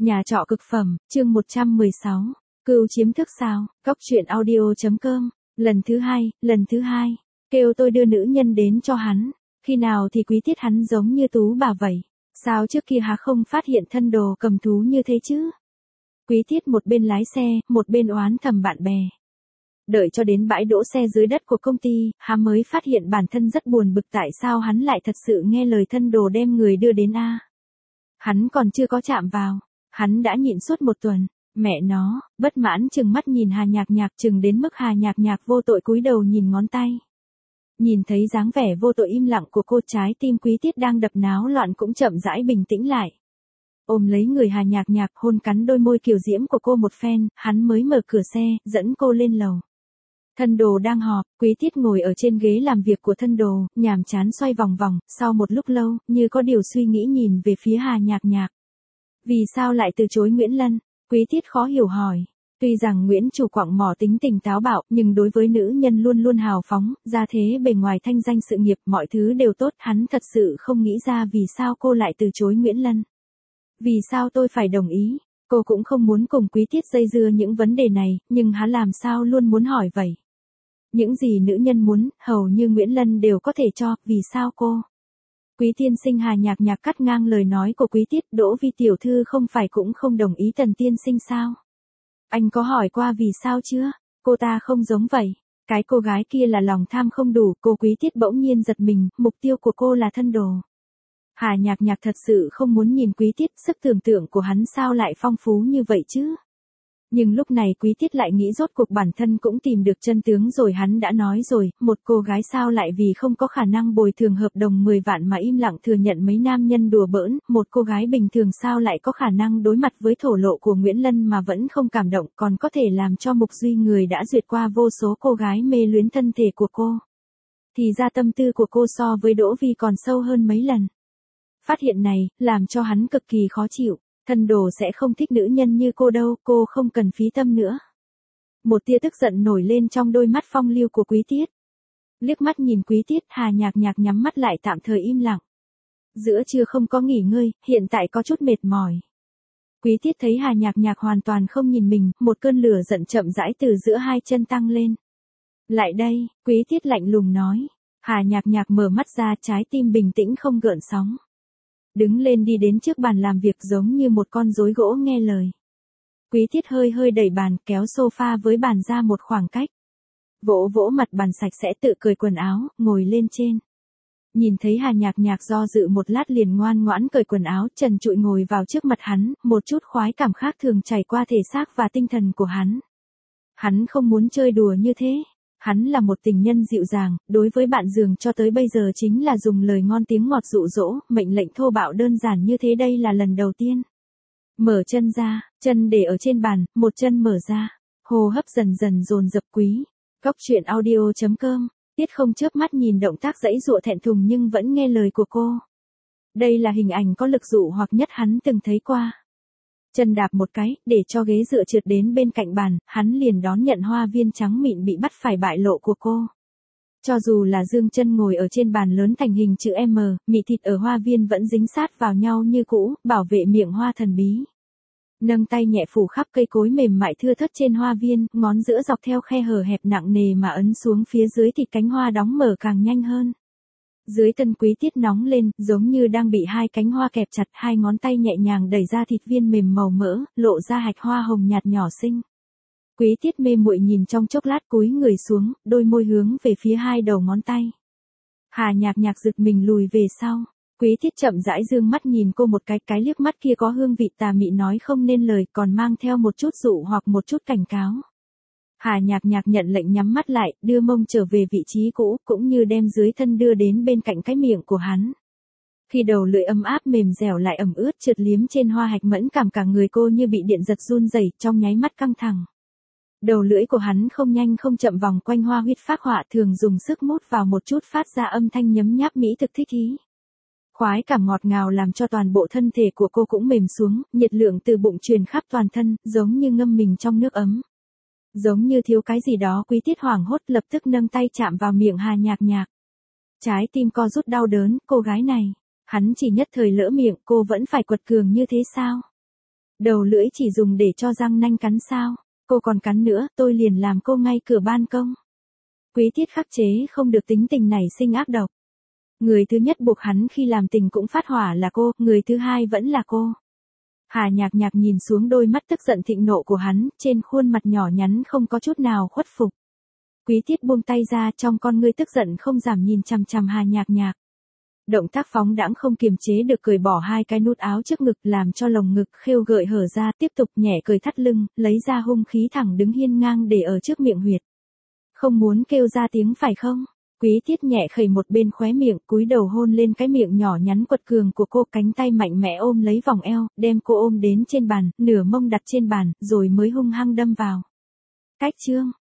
Nhà trọ cực phẩm, chương 116. Cừu chiếm thức sao? Cóc truyện audio.com. Lần thứ hai. Kêu tôi đưa nữ nhân đến cho hắn. Khi nào thì Quý Tiết hắn giống như Tú bà vậy. Sao trước kia hắn không phát hiện thân đồ cầm thú như thế chứ? Quý Tiết một bên lái xe, một bên oán thầm bạn bè. Đợi cho đến bãi đỗ xe dưới đất của công ty, hắn mới phát hiện bản thân rất buồn bực tại sao hắn lại thật sự nghe lời thân đồ đem người đưa đến a. Hắn còn chưa có chạm vào. Hắn đã nhịn suốt một tuần, mẹ nó, bất mãn chừng mắt nhìn Hà Nhạc Nhạc chừng đến mức Hà Nhạc Nhạc vô tội cúi đầu nhìn ngón tay. Nhìn thấy dáng vẻ vô tội im lặng của cô, trái tim Quý Tiết đang đập náo loạn cũng chậm rãi bình tĩnh lại. Ôm lấy người Hà Nhạc Nhạc hôn cắn đôi môi kiều diễm của cô một phen, hắn mới mở cửa xe, dẫn cô lên lầu. Thân đồ đang họp, Quý Tiết ngồi ở trên ghế làm việc của thân đồ, nhàm chán xoay vòng vòng, sau một lúc lâu, như có điều suy nghĩ nhìn về phía Hà Nhạc Nhạc. Vì sao lại từ chối Nguyễn Lân? Quý Tiết khó hiểu hỏi. Tuy rằng Nguyễn chủ quặng mỏ tính tình táo bạo, nhưng đối với nữ nhân luôn luôn hào phóng, ra thế bề ngoài thanh danh sự nghiệp mọi thứ đều tốt, hắn thật sự không nghĩ ra vì sao cô lại từ chối Nguyễn Lân. Vì sao tôi phải đồng ý? Cô cũng không muốn cùng Quý Tiết dây dưa những vấn đề này, nhưng hắn làm sao luôn muốn hỏi vậy? Những gì nữ nhân muốn, hầu như Nguyễn Lân đều có thể cho, vì sao cô? Quý tiên sinh Hà Nhạc Nhạc cắt ngang lời nói của Quý Tiết, Đỗ Vi tiểu thư không phải cũng không đồng ý Tần tiên sinh sao? Anh có hỏi qua vì sao chưa? Cô ta không giống vậy. Cái cô gái kia là lòng tham không đủ, cô Quý Tiết bỗng nhiên giật mình, mục tiêu của cô là thân đồ. Hà Nhạc Nhạc thật sự không muốn nhìn Quý Tiết, sức tưởng tượng của hắn sao lại phong phú như vậy chứ? Nhưng lúc này Quý Tiết lại nghĩ rốt cuộc bản thân cũng tìm được chân tướng rồi, hắn đã nói rồi, một cô gái sao lại vì không có khả năng bồi thường hợp đồng 10 vạn mà im lặng thừa nhận mấy nam nhân đùa bỡn, một cô gái bình thường sao lại có khả năng đối mặt với thổ lộ của Nguyễn Lân mà vẫn không cảm động, còn có thể làm cho Mục Duy người đã duyệt qua vô số cô gái mê luyến thân thể của cô. Thì ra tâm tư của cô so với Đỗ Vi còn sâu hơn mấy lần. Phát hiện này, làm cho hắn cực kỳ khó chịu. Thân đồ sẽ không thích nữ nhân như cô đâu, cô không cần phí tâm nữa. Một tia tức giận nổi lên trong đôi mắt phong lưu của Quý Tiết. Liếc mắt nhìn Quý Tiết, Hà Nhạc Nhạc nhắm mắt lại tạm thời im lặng. Giữa trưa không có nghỉ ngơi, hiện tại có chút mệt mỏi. Quý Tiết thấy Hà Nhạc Nhạc hoàn toàn không nhìn mình, một cơn lửa giận chậm rãi từ giữa hai chân tăng lên. Lại đây, Quý Tiết lạnh lùng nói. Hà Nhạc Nhạc mở mắt ra, trái tim bình tĩnh không gợn sóng. Đứng lên đi đến trước bàn làm việc giống như một con rối gỗ nghe lời. Quý Tiết hơi đẩy bàn, kéo sofa với bàn ra một khoảng cách. Vỗ vỗ mặt bàn sạch sẽ, tự cởi quần áo, ngồi lên trên. Nhìn thấy Hà Nhạc Nhạc do dự một lát liền ngoan ngoãn cởi quần áo, trần trụi ngồi vào trước mặt hắn, một chút khoái cảm khác thường chảy qua thể xác và tinh thần của hắn. Hắn không muốn chơi đùa như thế. Hắn là một tình nhân dịu dàng, đối với bạn giường cho tới bây giờ chính là dùng lời ngon tiếng ngọt dụ dỗ, mệnh lệnh thô bạo đơn giản như thế đây là lần đầu tiên. Mở chân ra, chân để ở trên bàn, một chân mở ra, hô hấp dần dần dồn dập. Cóc truyện audio.com. Tiết không chớp mắt nhìn động tác giãy giụa thẹn thùng nhưng vẫn nghe lời của cô. Đây là hình ảnh có lực dụ hoặc nhất hắn từng thấy qua. Chân đạp một cái, để cho ghế dựa trượt đến bên cạnh bàn, hắn liền đón nhận hoa viên trắng mịn bị bắt phải bại lộ của cô. Cho dù là dương chân ngồi ở trên bàn lớn thành hình chữ M, mị thịt ở hoa viên vẫn dính sát vào nhau như cũ, bảo vệ miệng hoa thần bí. Nâng tay nhẹ phủ khắp cây cối mềm mại thưa thớt trên hoa viên, ngón giữa dọc theo khe hở hẹp nặng nề mà ấn xuống phía dưới thịt cánh hoa đóng mở càng nhanh hơn. Dưới thân Quý Tiết nóng lên, giống như đang bị hai cánh hoa kẹp chặt, hai ngón tay nhẹ nhàng đẩy ra thịt viên mềm màu mỡ, lộ ra hạch hoa hồng nhạt nhỏ xinh. Quý Tiết mê muội nhìn trong chốc lát cúi người xuống, đôi môi hướng về phía hai đầu ngón tay. Hà Nhạc Nhạc giật mình lùi về sau. Quý Tiết chậm rãi dương mắt nhìn cô một cái liếc mắt kia có hương vị tà mị nói không nên lời, còn mang theo một chút dụ hoặc một chút cảnh cáo. Hà Nhạc Nhạc nhận lệnh nhắm mắt lại, đưa mông trở về vị trí cũ, cũng như đem dưới thân đưa đến bên cạnh cái miệng của hắn. Khi đầu lưỡi ấm áp mềm dẻo lại ẩm ướt trượt liếm trên hoa hạch mẫn cảm, cả người cô như bị điện giật run rẩy, trong nháy mắt căng thẳng. Đầu lưỡi của hắn không nhanh không chậm vòng quanh hoa huyết phác họa, thường dùng sức mút vào một chút phát ra âm thanh nhấm nháp mỹ thực thích ý. Khoái cảm ngọt ngào làm cho toàn bộ thân thể của cô cũng mềm xuống, nhiệt lượng từ bụng truyền khắp toàn thân, giống như ngâm mình trong nước ấm. Giống như thiếu cái gì đó, Quý Tiết hoảng hốt lập tức nâng tay chạm vào miệng Hà Nhạc Nhạc. Trái tim co rút đau đớn, cô gái này, hắn chỉ nhất thời lỡ miệng, cô vẫn phải quật cường như thế sao? Đầu lưỡi chỉ dùng để cho răng nanh cắn sao? Cô còn cắn nữa, tôi liền làm cô ngay cửa ban công. Quý Tiết khắc chế không được tính tình nảy sinh ác độc. Người thứ nhất buộc hắn khi làm tình cũng phát hỏa là cô, người thứ hai vẫn là cô. Hà Nhạc Nhạc nhìn xuống đôi mắt tức giận thịnh nộ của hắn, trên khuôn mặt nhỏ nhắn không có chút nào khuất phục. Quý Tiết buông tay ra, trong con ngươi tức giận không giảm nhìn chằm chằm Hà Nhạc Nhạc. Động tác phóng đãng không kiềm chế được cởi bỏ hai cái nút áo trước ngực làm cho lồng ngực khêu gợi hở ra, tiếp tục nhẹ cởi thắt lưng, lấy ra hung khí thẳng đứng hiên ngang để ở trước miệng huyệt. Không muốn kêu ra tiếng phải không? Quý Tiết nhẹ khẩy một bên khóe miệng, cúi đầu hôn lên cái miệng nhỏ nhắn quật cường của cô, cánh tay mạnh mẽ ôm lấy vòng eo, đem cô ôm đến trên bàn, nửa mông đặt trên bàn, rồi mới hung hăng đâm vào. Cách chương